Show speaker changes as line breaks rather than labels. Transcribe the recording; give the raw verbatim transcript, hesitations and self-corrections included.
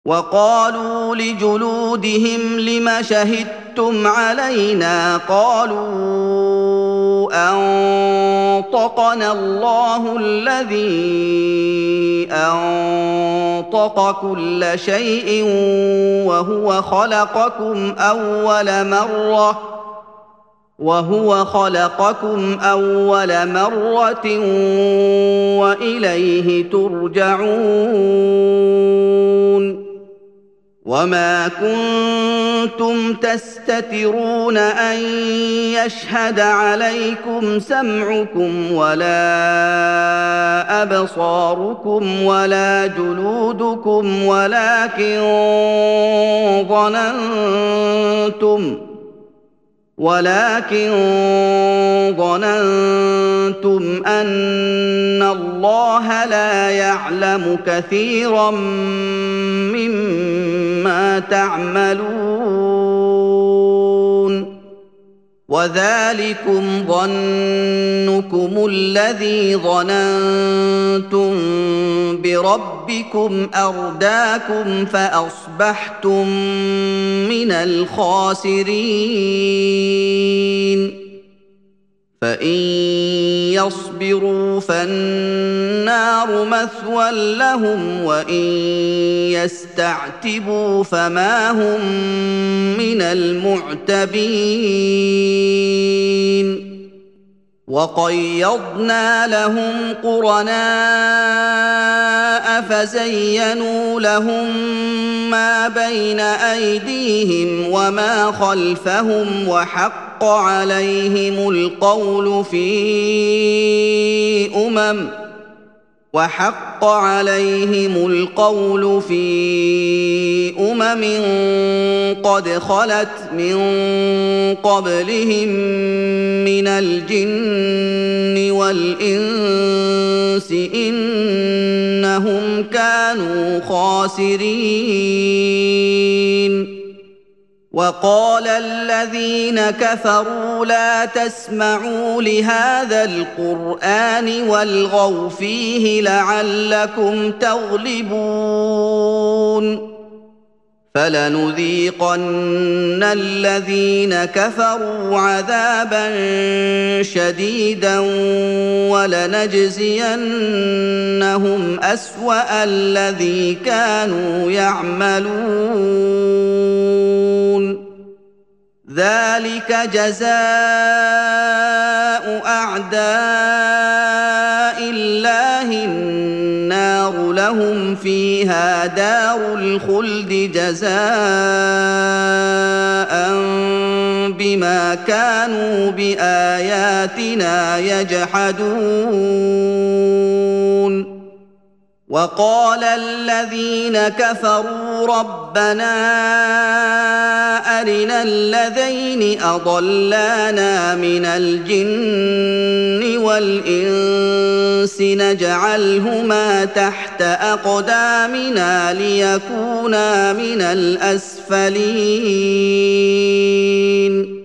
وقالوا لجلودهم لم شهدتم علينا قالوا أنطقنا الله الذي أنطق كل شيء وهو خلقكم أول مرة وهو خلقكم أول مرة وإليه ترجعون وما كنتم تستترون أن يشهد عليكم سمعكم ولا أبصاركم ولا جلودكم ولكن ظننتم ولكن ظننتم أن الله لا يعلم كثيرا مما تعملون وذلكم ظنكم الذي ظننتم بربكم أرداكم فأصبحتم من الخاسرين فإن يصبروا فالنار مثوى لهم وإن يستعتبوا فما هم من المعتبين وقيضنا لهم قرناء فزينوا لهم ما بين أيديهم وما خلفهم وحق عليهم القول في أمم وحق عليهم القول في أمم قد خلت من قبلهم من الجن والإنس إنهم كانوا خاسرين وقال الذين كفروا لا تسمعوا لهذا القرآن والغوا فيه لعلكم تغلبون فلنذيقن الذين كفروا عذابا شديدا ولنجزينهم أسوأ الذي كانوا يعملون ذلك جزاء أعداء الله النار لهم فيها دار الخلد جزاء بما كانوا بآياتنا يجحدون وقال الذين كفروا ربنا أرنا الذين أضلانا من الجن والإنس نجعلهما تحت أقدامنا ليكونا من الأسفلين